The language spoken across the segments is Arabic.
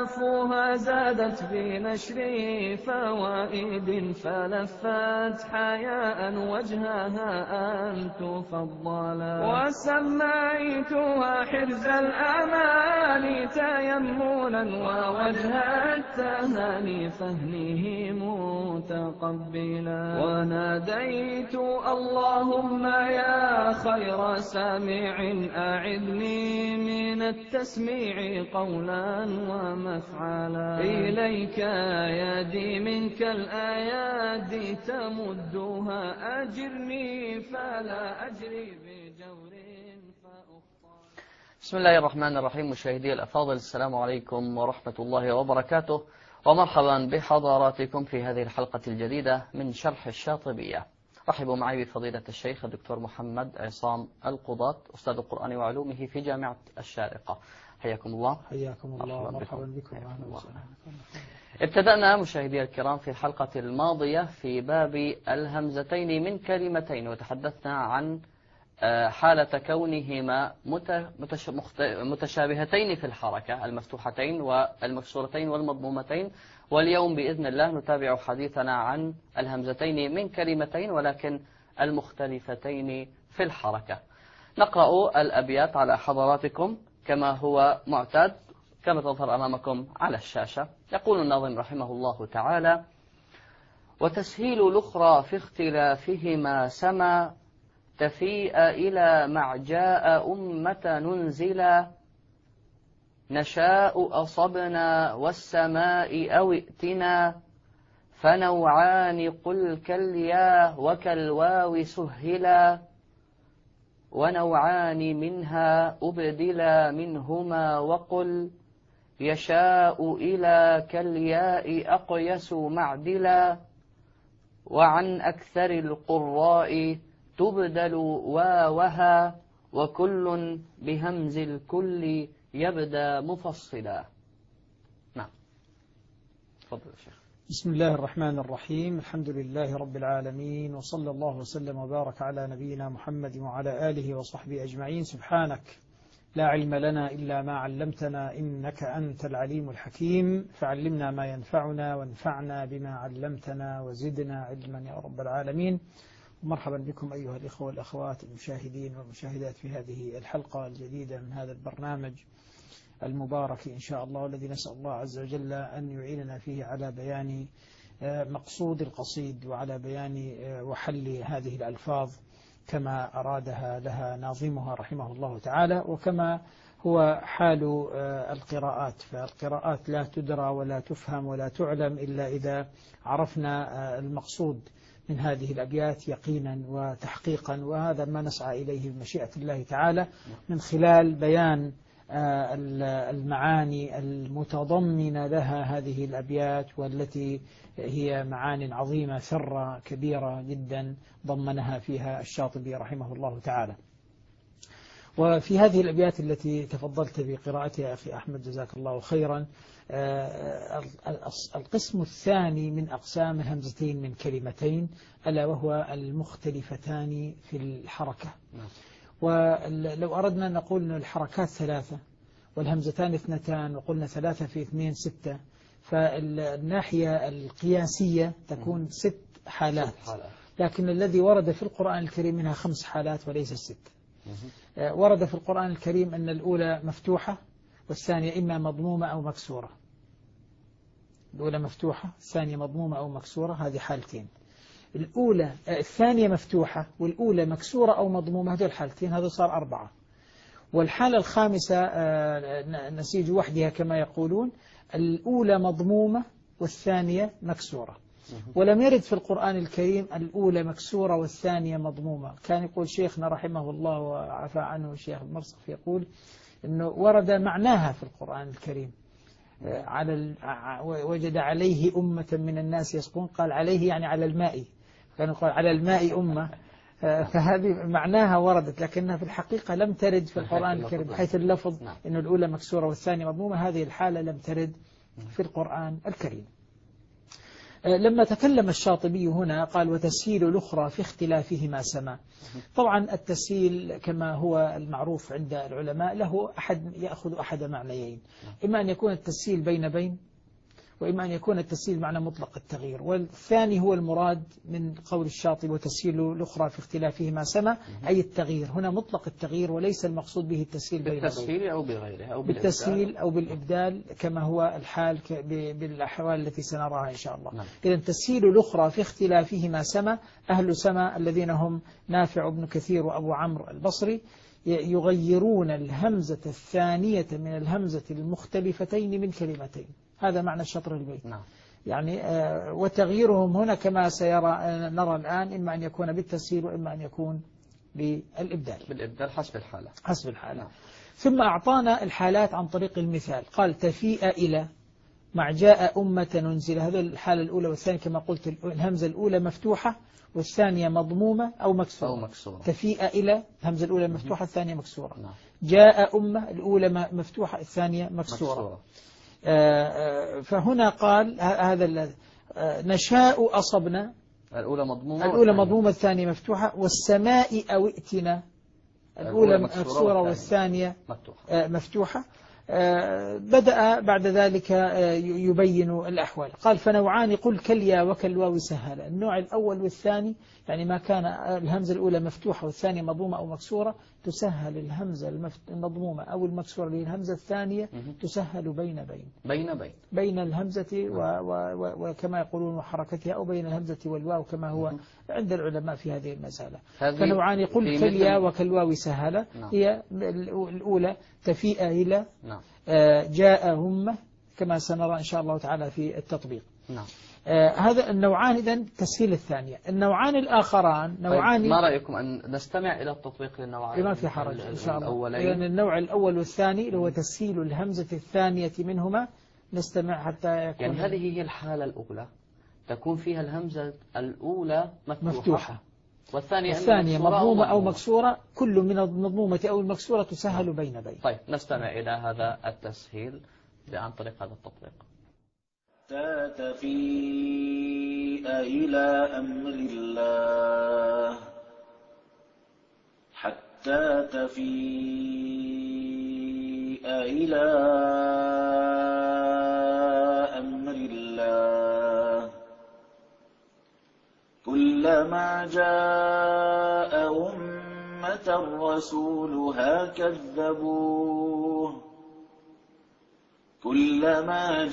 ألافها زادت بنشر فوائد فلفت حياء وجهها أن تفضلا وسميتها حرز الأمان تيمنا ووجه التهاني فهنه متقبلا وناديت اللهم يا خير سامع أعذني من التسميع قولا ومفعلا إليك يدي منك الآيات تمدها أجرني فلا أجري بجور فأخطى. بسم الله الرحمن الرحيم. مشاهدي الأفاضل، السلام عليكم ورحمة الله وبركاته، ومرحبا بحضراتكم في هذه الحلقة الجديدة من شرح الشاطبية. رحبوا معي بفضيلة الشيخ الدكتور محمد عصام القضاة، أستاذ القرآن وعلومه في جامعة الشارقة. حياكم الله. حياكم الله، مرحبا بكم. ابتدأنا مشاهدي الكرام في الحلقة الماضية في باب الهمزتين من كلمتين، وتحدثنا عن حالة كونهما متشابهتين في الحركة، المفتوحتين والمكسورتين والمضمومتين. واليوم بإذن الله نتابع حديثنا عن الهمزتين من كلمتين ولكن المختلفتين في الحركة. نقرأ الأبيات على حضراتكم كما هو معتاد، كما تظهر أمامكم على الشاشة. يقول الناظم رحمه الله تعالى: وتسهيل الأخرى في اختلافهما سما تفيء إلى معجاء أمة ننزلا نشاء أصبنا والسماء أو ائتنا فنوعان قل كاليا وكالواو سهلا ونوعان منها أبدلا منهما وقل يشاء إلى كالياء أقيس معدلا وعن أكثر القراء تبدل واوها وكل بهمز الكل يبدأ مفصلا. نعم، تفضل يا شيخ. بسم الله الرحمن الرحيم. الحمد لله رب العالمين، وصلى الله وسلم وبارك على نبينا محمد وعلى آله وصحبه أجمعين. سبحانك لا علم لنا إلا ما علمتنا إنك أنت العليم الحكيم، فعلمنا ما ينفعنا وانفعنا بما علمتنا وزدنا علما يا رب العالمين. مرحبا بكم أيها الإخوة والأخوات المشاهدين والمشاهدات في هذه الحلقة الجديدة من هذا البرنامج المبارك إن شاء الله، والذي نسأل الله عز وجل أن يعيننا فيه على بيان مقصود القصيد وعلى بيان وحل هذه الألفاظ كما أرادها لها ناظمها رحمه الله تعالى، وكما هو حال القراءات. فالقراءات لا تدرى ولا تفهم ولا تعلم إلا إذا عرفنا المقصود من هذه الأبيات يقينا وتحقيقا، وهذا ما نسعى إليه بمشيئة الله تعالى من خلال بيان المعاني المتضمنة لها هذه الأبيات، والتي هي معاني عظيمة ثرة كبيرة جدا ضمنها فيها الشاطبي رحمه الله تعالى. وفي هذه الأبيات التي تفضلت بقراءتها أخي أحمد جزاك الله خيرا، القسم الثاني من أقسام الهمزتين من كلمتين، ألا وهو المختلفتان في الحركة. ولو أردنا أن نقول أن الحركات ثلاثة والهمزتان اثنتان، وقلنا ثلاثة في اثنين ستة، فالناحية القياسية تكون 6 حالات، لكن الذي ورد في القرآن الكريم منها 5 حالات وليس 6. ورد في القرآن الكريم أن الأولى مفتوحة والثانية إما مضمومة أو مكسورة. الأولى مفتوحة، الثانية مضمومة أو مكسورة، هذه حالتين. الثانية مفتوحة والأولى مكسورة أو مضمومة، هذول حالتين، هذا صار 4. والحالة الخامسة نسيج وحدها كما يقولون، الأولى مضمومة والثانية مكسورة. ولم يرد في القرآن الكريم الأولى مكسورة والثانية مضمومة. كان يقول شيخنا رحمه الله وعفى عنه الشيخ المرصف، يقول أنه ورد معناها في القرآن الكريم، وجد عليه أمة من الناس يسقون، قال عليه يعني على الماء، كان يقول على الماء أمة، فهذه معناها وردت، لكنها في الحقيقة لم ترد في القرآن الكريم بحيث اللفظ أن الأولى مكسورة والثانية مضمومة. هذه الحالة لم ترد في القرآن الكريم. لما تكلم الشاطبي هنا قال وتسهيل الأخرى في اختلافهما سما. طبعا التسهيل كما هو المعروف عند العلماء له يأخذ أحد معنيين، إما أن يكون التسهيل بين وإما أن يكون التسهيل معنى مطلق التغيير، والثاني هو المراد من قول الشاطبي وتسهيل الأخرى في اختلافهما سما، أي التغيير هنا مطلق التغيير وليس المقصود به التسهيل بين بالتسهيل أو بغيره أو بالتسهيل أو بالإبدال كما هو الحال بالأحوال التي سنراها إن شاء الله. إذا تسهيل الأخرى في اختلافهما سما، أهل سما الذين هم نافع بن كثير وأبو عمرو البصري يغيرون الهمزة الثانية من الهمزة المختلفتين من كلمتين، هذا معنى شطر البيت. يعني وتغييرهم هنا كما نرى الآن إما أن يكون بالتسهيل وإما أن يكون بالإبدال حسب الحالة. ثم أعطانا الحالات عن طريق المثال، قال تفيء إلى مع جاء أمة ننزل، هذا الحالة الأولى والثانية كما قلت الهمزة الأولى مفتوحة والثانية مضمومة أو مكسورة. تفيء إلى الهمزة الأولى مفتوحة الثانية مكسورة. جاء أمة الأولى مفتوحة الثانية مكسورة. فهنا قال هذا نشاء أصبنا الأولى مضمومة الثانية مفتوحة، والسماء أو ائتنا الأولى مكسورة والثانية مفتوحة. بدأ بعد ذلك يبين الأحوال، قال فنوعان قل كاليا وكالواو سهل. النوع الأول والثاني يعني ما كان الهمزة الأولى مفتوحة والثانية مضمومة أو مكسورة تسهل الهمزة المضمومة أو المكسورة للهمزة الثانية تسهل بين الهمزة وكما يقولون وحركتها، أو بين الهمزة والواو كما هو عند العلماء في هذه المسألة. فنوعان قل كاليا وكالواو سهل هي الأولى تفيء إلى جاء هم كما سنرى إن شاء الله تعالى في التطبيق. هذا النوعان إذن تسهيل الثانية. النوعان الآخران نوعان. ما رأيكم أن نستمع إلى التطبيق للنوعين؟ ما في حرج إن شاء الله. لأن النوع الأول والثاني اللي هو تسهيل الهمزة الثانية منهما نستمع حتى يكون يعني هذه هي الحالة الأولى تكون فيها الهمزة الأولى مفتوحة والثانية مضمومة أو مكسورة، كل من المضمومة أو المكسورة تسهل بين. طيب نستمع إلى هذا التسهيل عن طريق هذا التطبيق. تفيء إلى أمر الله حتى تفيء إلى أمر الله كلما جاء أمة رسولها كذبوه كلما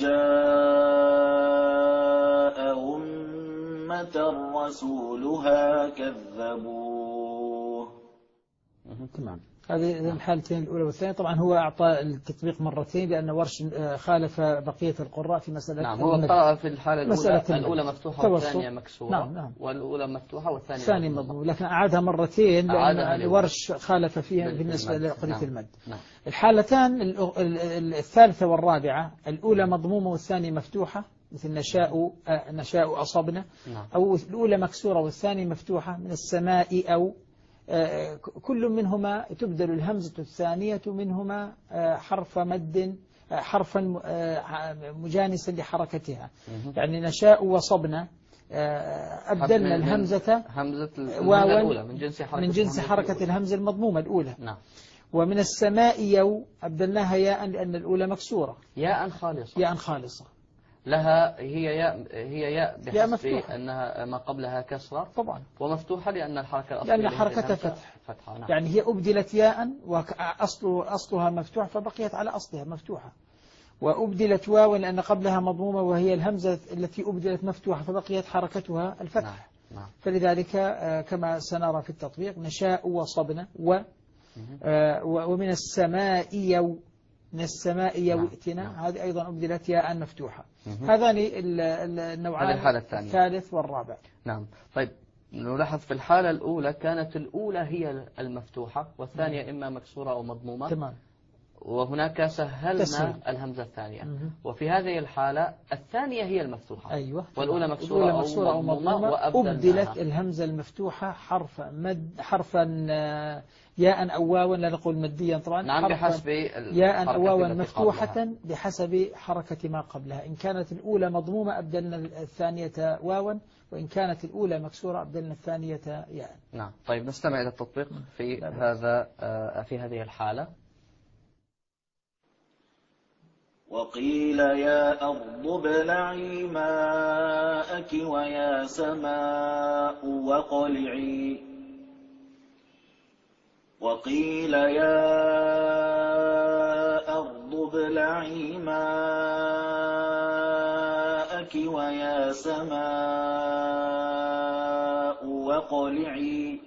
جاء أمة رسولها كذبوه. تمام. هذه الحالتين الأولى والثانية. طبعا هو أعطى التطبيق مرتين لأن ورش خالف بقية القراء في مسألة. نعم هو قرأ في الحالة الأولى مفتوحة والثانية مكسورة. نعم. والأولى مفتوحة والثانية مضمومة، لكن أعادها مرتين لأن الورش خالف فيها بالنسبة لقضية المد. الحالتان الثالثة والرابعة، الأولى مضمومة والثانية مفتوحة مثل نشاء أصبنا، أو الأولى مكسورة والثانية مفتوحة من السماء، أو كل منهما تبدل الهمزة الثانية منهما حرف مد حرفا مجانسا لحركتها. يعني نشاء وصبنا أبدلنا الهمزة الأولى من جنس حركة الهمزة المضمومة الأولى. ومن السماء يو أبدلناها ياء لأن الأولى مكسورة ياء خالصة لها هي ياء بحسب أنها ما قبلها كسرة طبعا، ومفتوحة لأن حركتها فتحة. يعني هي أبدلت ياء وأصلها مفتوح فبقيت على أصلها مفتوحة، وأبدلت واو لأن قبلها مضمومة وهي الهمزة التي أبدلت مفتوحة فبقيت حركتها الفتح. فلذلك كما سنرى في التطبيق نشاء وصبنا ومن السماء يو من السماء يوئتنا هذه أيضا أبدلت ياء مفتوحة. هذان النوعان الثالث والرابع. نعم. طيب نلاحظ في الحالة الأولى كانت الأولى هي المفتوحة والثانية إما مكسورة أو مضمومة. تمام. وهناك سهلنا تسهيل. الهمزة الثانية. وفي هذه الحالة الثانية هي المفتوحة. أيوة. والأولى مكسورة أو مضمومة أبدلت الهمزة المفتوحة حرفا ياء أو واوا، لا نقول مديا طبعا. نعم، بحسب ياء أو واوا مفتوحة بحسب حركة ما قبلها. إن كانت الأولى مضمومة أبدلنا الثانية واوا، وإن كانت الأولى مكسورة أبدلنا الثانية ياء. نعم. طيب نستمع إلى التطبيق في هذه الحالة. وقيل يا أرض ابلعي ماءك ويا سماء وقلعي. وقيل يا أرض ابلعي ماءك ويا سماء وقلعي.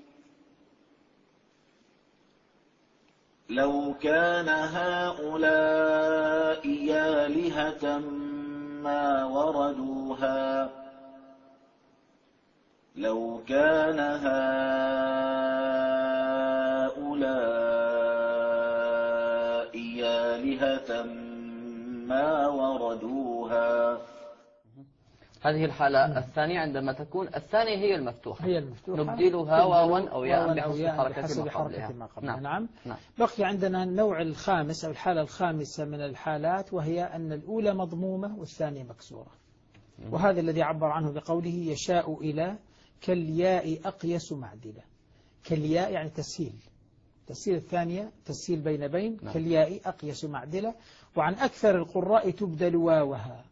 لو كان هؤلاء آلهة ما وردوها. لو كان هؤلاء آلهة ما وردوها. هذه الحالة الثانية عندما تكون الثانية هي المفتوحة نبدلها واوا أو ياء بحسب حركة ما قبلها. نعم. بقي عندنا النوع الخامس أو الحالة الخامسة من الحالات، وهي أن الأولى مضمومة والثانية مكسورة. وهذا الذي عبر عنه بقوله يشاء إلى كالياء أقيس معدلة. كالياء يعني تسهيل الثانية تسهيل بين. نعم. كالياء أقيس معدلة. وعن أكثر القراء تبدل واوها.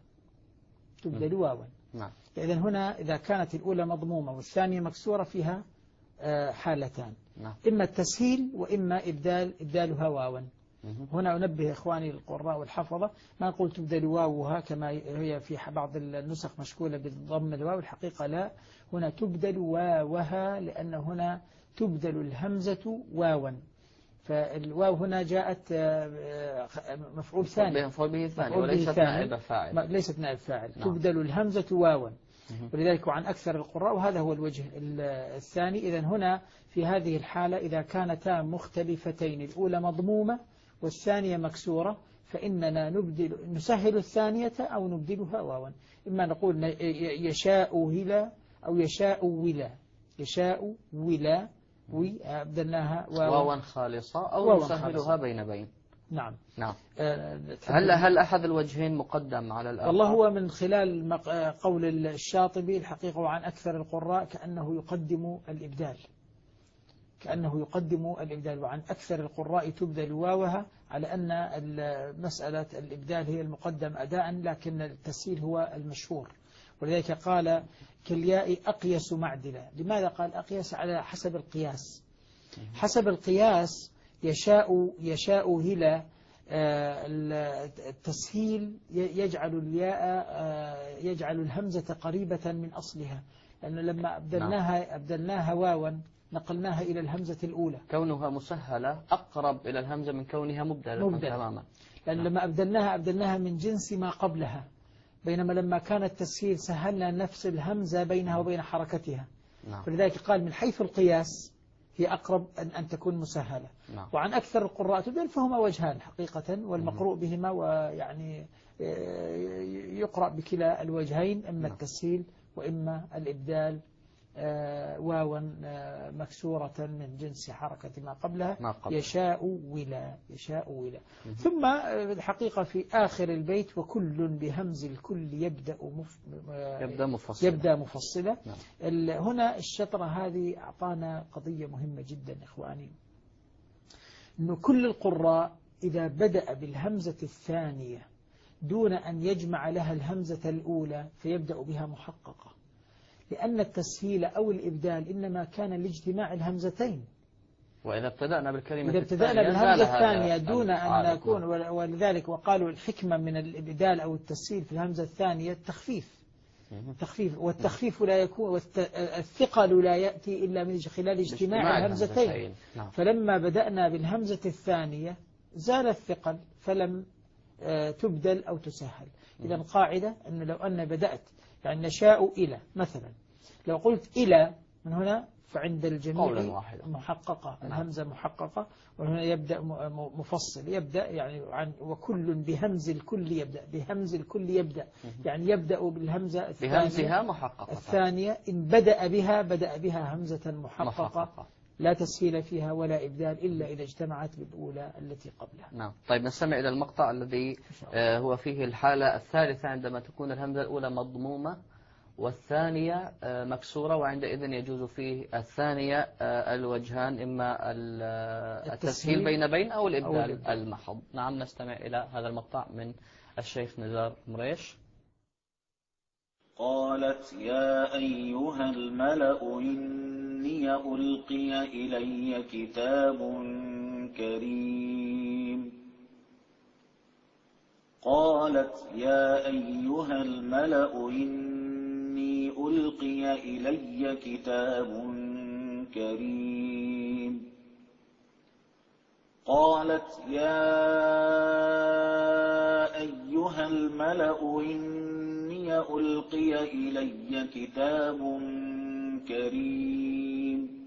نعم. إذن هنا إذا كانت الأولى مضمومة والثانية مكسورة فيها حالتان. نعم. إما التسهيل وإما إبدالها واوا. هنا أنبه إخواني القراء والحفظة، ما نقول تبدل واوها كما هي في بعض النسخ مشكولة بالضم الواو. الحقيقة لا، هنا تبدل واوها، لأن هنا تبدل الهمزة واوا. فالواو هنا جاءت مفعول ثاني وليست نائب فاعل. ليست نائب فاعل. نعم. تبدل الهمزة واوا. ولذلك وعن أكثر القراء، وهذا هو الوجه الثاني. إذن هنا في هذه الحالة إذا كانتا مختلفتين، الأولى مضمومة والثانية مكسورة، فإننا نسهل الثانية أو نبدلها واوا. إما نقول يشاء هلا أو يشاء ولا. يشاء ولا أبدلناها واوا خالصة أو نسهلها بين. نعم. هل أحد الوجهين مقدم على الآخر؟ والله هو من خلال قول الشاطبي الحقيقة وعن أكثر القراء كأنه يقدم الإبدال. وعن أكثر القراء تبدل واوها، على أن مسألة الإبدال هي المقدم أداء، لكن التسهيل هو المشهور. ولذلك قال كالياء أقيس معدلة. لماذا قال أقيس؟ على حسب القياس. حسب القياس يشاء هلا التسهيل يجعل الياء يجعل الهمزة قريبة من أصلها، لأن لما أبدلناها واوا نقلناها إلى الهمزة الأولى. كونها مسهلة أقرب إلى الهمزة من كونها مبدلة تماما. لأن لما أبدلناها من جنس ما قبلها، بينما لما كان التسهيل سهلنا نفس الهمزة بينها وبين حركتها. فلذلك قال من حيث القياس هي أقرب أن تكون مسهلة. وعن أكثر القراء تبدل، فهما وجهان حقيقة، والمقروء بهما ويعني يقرأ بكلا الوجهين، إما التسهيل وإما الإبدال واوا مكسورة من جنس حركة ما قبلها. يشاء ولا. ثم الحقيقة في آخر البيت وكل بهمز الكل يبدأ مفصلة. هنا الشطرة هذه أعطانا قضية مهمة جدا إخواني، أنه كل القراء إذا بدأ بالهمزة الثانية دون أن يجمع لها الهمزة الأولى فيبدأ بها محققة، لأن التسهيل أو الإبدال إنما كان لاجتماع الهمزتين. وإذا ابتدأنا بالهمزة الثانية دون أن نكون، ولذلك وقالوا الحكمة من الإبدال أو التسهيل في الهمزة الثانية التخفيف. والتخفيف لا يكون، والثقل لا يأتي إلا من خلال اجتماع الهمزتين. فلما بدأنا بالهمزة الثانية زال الثقل فلم تبدل أو تسهل. إذا القاعدة أن لو أن بدأت يعني نشاء إلى مثلا، لو قلت إلى من هنا فعند الجميع قولا واحدا محققة، الهمزة محققة، وهنا يبدأ مفصل، يبدأ يعني وكل بهمز الكل يبدأ، بهمز الكل يبدأ، يعني يبدأ بالهمزة بهمزها محققة الثانية إن بدأ بها همزة محققة لا تسهيل فيها ولا إبدال إلا إذا اجتمعت بالأولى التي قبلها. نعم. طيب نستمع إلى المقطع الذي هو فيه الحالة الثالثة عندما تكون الهمزة الأولى مضمومة والثانية مكسورة، وعندئذ يجوز فيه الثانية الوجهان، إما التسهيل بين أو الإبدال المحض. نعم، نستمع إلى هذا المقطع من الشيخ نزار مريش. قالت يا أيها الملأ إني ألقي إلي كتاب كريم. قالت يا أيها الملأ إني ألقي إلي كتاب كريم. قالت يا أيها الملأ إني ألقي إلي كتاب كريم.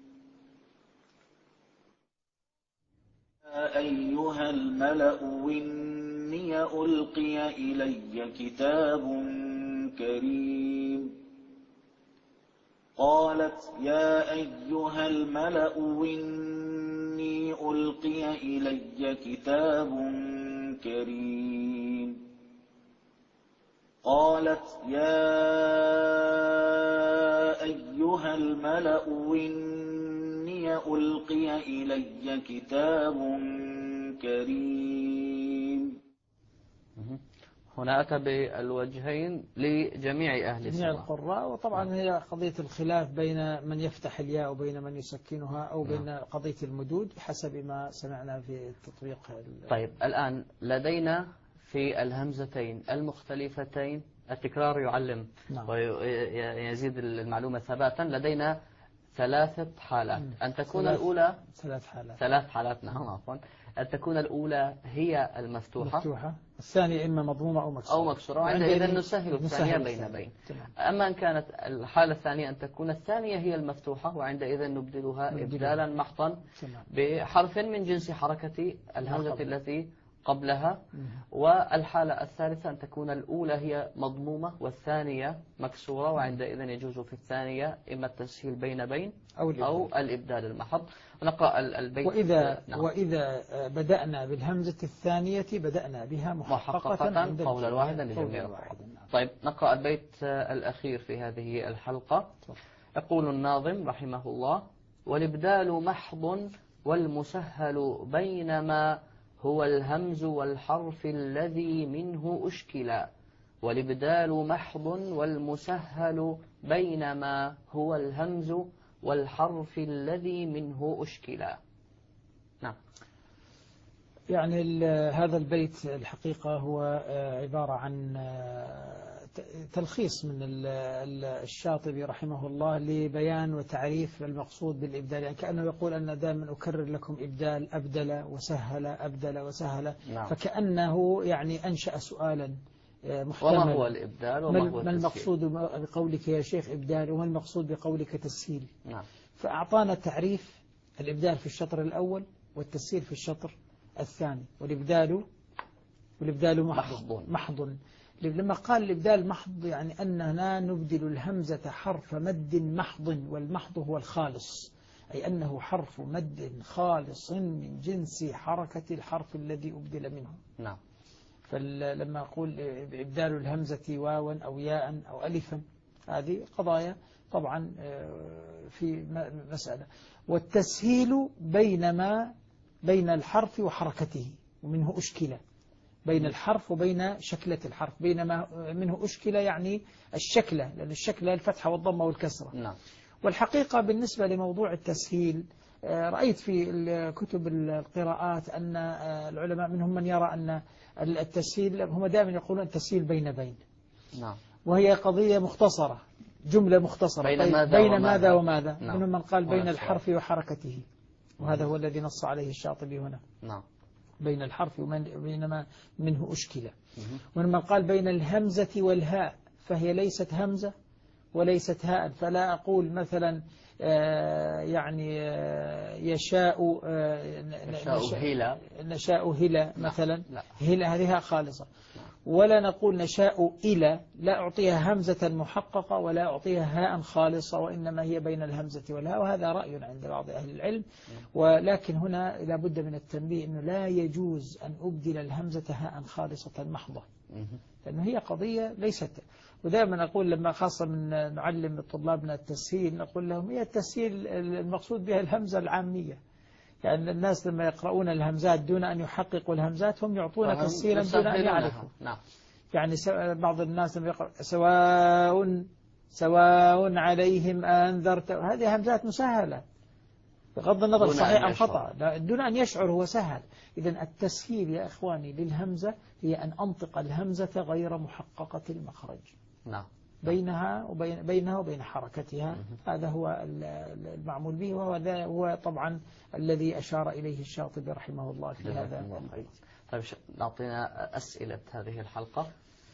يا أيها الملأ إني ألقي إلي كتاب كريم. قالت يا أيها الملأ إني ألقي إلي كتاب كريم. قالت يا أيها الملأ إني ألقي إلي كتاب كريم. هنا أتى بالوجهين لجميع أهل جميع السماء القراء، وطبعا هي قضية الخلاف بين من يفتح الياء وبين من يسكنها، أو بين قضية المدود بحسب ما سمعنا في التطبيق. طيب الآن لدينا في الهمزتين المختلفتين التكرار يعلم ويزيد المعلومة ثباتا. لدينا ثلاثة حالات، أن تكون الأولى ثلاث حالات نعم عفوا. أن تكون الأولى هي المفتوحة، الثانية إما مضمومة أو مكسورة، وعندئذ نسهل الثانية بين. أما أن كانت الحالة الثانية أن تكون الثانية هي المفتوحة، وعندئذ نبدلها إبدالا محضا بحرف من جنس حركة الهمزة التي قبلها. والحالة الثالثة أن تكون الأولى هي مضمومة والثانية مكسورة، وعندئذ يجوز في الثانية إما التسهيل بين أو الإبدال المحض. ونقرأ البيت. وإذا بدأنا بالهمزة الثانية بدأنا بها محققة قولا واحدا لجميع. طيب نقرأ البيت الأخير في هذه الحلقة. يقول الناظم رحمه الله: والإبدال محض والمسهل بينما هو الهمز والحرف الذي منه أشكلا. والإبدال محض والمسهل بينما هو الهمز والحرف الذي منه أشكلا. نعم. يعني هذا البيت الحقيقة هو عبارة عن تلخيص من الشاطبي رحمه الله لبيان وتعريف المقصود بالإبدال، يعني كأنه يقول أن دائما أكرر لكم إبدال، أبدل وسهل، أبدل وسهل. نعم. فكأنه يعني أنشأ سؤالا محتمل: وما هو الإبدال وما هو التسهيل؟ ما المقصود بقولك يا شيخ إبدال، وما المقصود بقولك تسهيل؟ نعم. فأعطانا تعريف الإبدال في الشطر الأول والتسهيل في الشطر الثاني. والإبدال محض. لما قال الإبدال محض يعني أننا نبدل الهمزة حرف مد محض، والمحض هو الخالص، أي أنه حرف مد خالص من جنس حركة الحرف الذي أبدل منه. نعم. فلما أقول إبدال الهمزة واوا أو ياء أو ألفا، هذه قضايا طبعا في مسألة. والتسهيل بين الحرف وحركته، ومنه أشكلة بين الحرف وبين شكلة الحرف، بينما منه أشكلة يعني الشكلة، لأن الشكلة الفتحة والضمة والكسرة. نعم. والحقيقة بالنسبة لموضوع التسهيل، رأيت في كتب القراءات أن العلماء منهم من يرى أن التسهيل، هم دائما يقولون التسهيل بين. نعم. وهي قضية مختصرة، جملة مختصرة. بين ماذا وماذا؟ نعم. منهم من قال بين الحرف وحركته، وهذا هو الذي نص عليه الشاطبي هنا. نعم. بين الحرف وبينما منه أشكلة. ومن قال بين الهمزة والهاء، فهي ليست همزة وليست هاء، فلا أقول مثلا يعني يشاء نشاء هلا مثلا، هلا هذه هاء خالصة. ولا نقول نشاء إلى، لا أعطيها همزة محققة ولا أعطيها هاء خالصة، وإنما هي بين الهمزة والهاء، وهذا رأي عند بعض أهل العلم. ولكن هنا لابد من التنبيه أنه لا يجوز أن أبدل الهمزة هاء خالصة محضة، لأنه هي قضية ليست. ودائما أقول لما خاصة من نعلم طلابنا التسهيل نقول لهم هي التسهيل المقصود بها الهمزة العامية، يعني الناس لما يقرؤون الهمزات دون أن يحققوا الهمزات هم يعطون تسهيلا دون أن يعرفوا. يعني بعض الناس لما يقرأ سواء عليهم أنذرت، هذه همزات مسهلة بغض النظر صحيح أو خطأ، دون أن يشعر هو سهل. إذن التسهيل يا إخواني للهمزة هي أن أنطق الهمزة غير محققة المخرج بينها وبين حركتها. هذا هو المعمول به، وهو طبعا الذي أشار إليه الشاطبي رحمه الله في هذا البيت. طيب نعطينا أسئلة هذه الحلقة.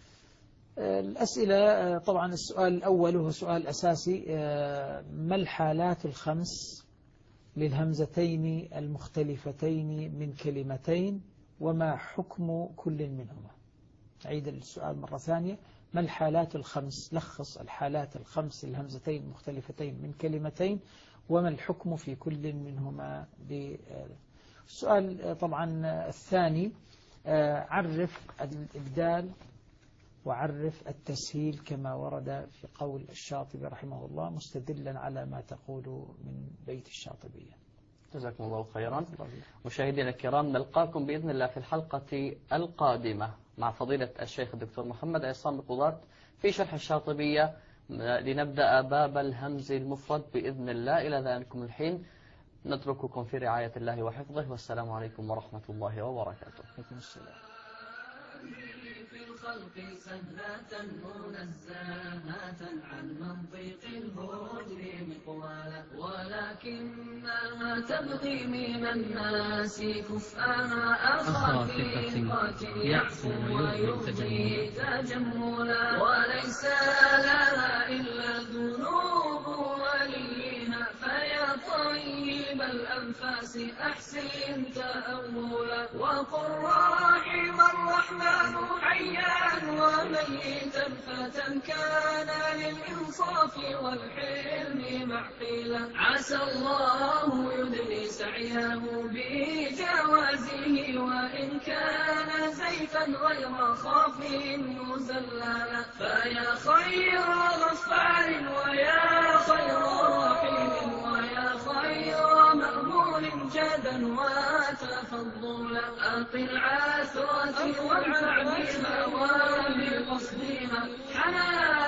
الأسئلة طبعا السؤال الأول وهو سؤال أساسي: ما الحالات الخمس للهمزتين المختلفتين من كلمتين وما حكم كل منهما؟ أعيد السؤال مرة ثانية: ما الحالات الخمس، لخص الحالات الخمس للهمزتين المختلفتين من كلمتين وما الحكم في كل منهما. السؤال طبعا الثاني: عرف الإبدال وعرف التسهيل كما ورد في قول الشاطبي رحمه الله مستدلا على ما تقول من بيت الشاطبية. جزاكم الله خيرا. مشاهدينا الكرام، نلقاكم بإذن الله في الحلقة القادمة مع فضيلة الشيخ الدكتور محمد عصام القضاة في شرح الشاطبية، لنبدأ باب الهمز المفرد بإذن الله. إلى ذلك الحين نترككم في رعاية الله وحفظه، والسلام عليكم ورحمة الله وبركاته. عليكم السلام. في الخلق سهلة منزهة عن منطق الهجر مقوالا، ولكنها تبغي من الناس كفءها أخافقة يعفو ويرضي تجملا، وليس لها إلا ذنوب وليها، فيا طيب الأنفاس أحسن تأولا، وقل رحم الرحمن حيا وميتا فتى كان للإنصاف والحلم معقلا، عسى الله يدني سعيه بجوازه، وإن كان زيفا غير خاف مزللا، فيا خير غفار ويا خير رحيم ويا خير مأمون جدا وتفضلا، أقل عثرة والعبد وبقصدها حنان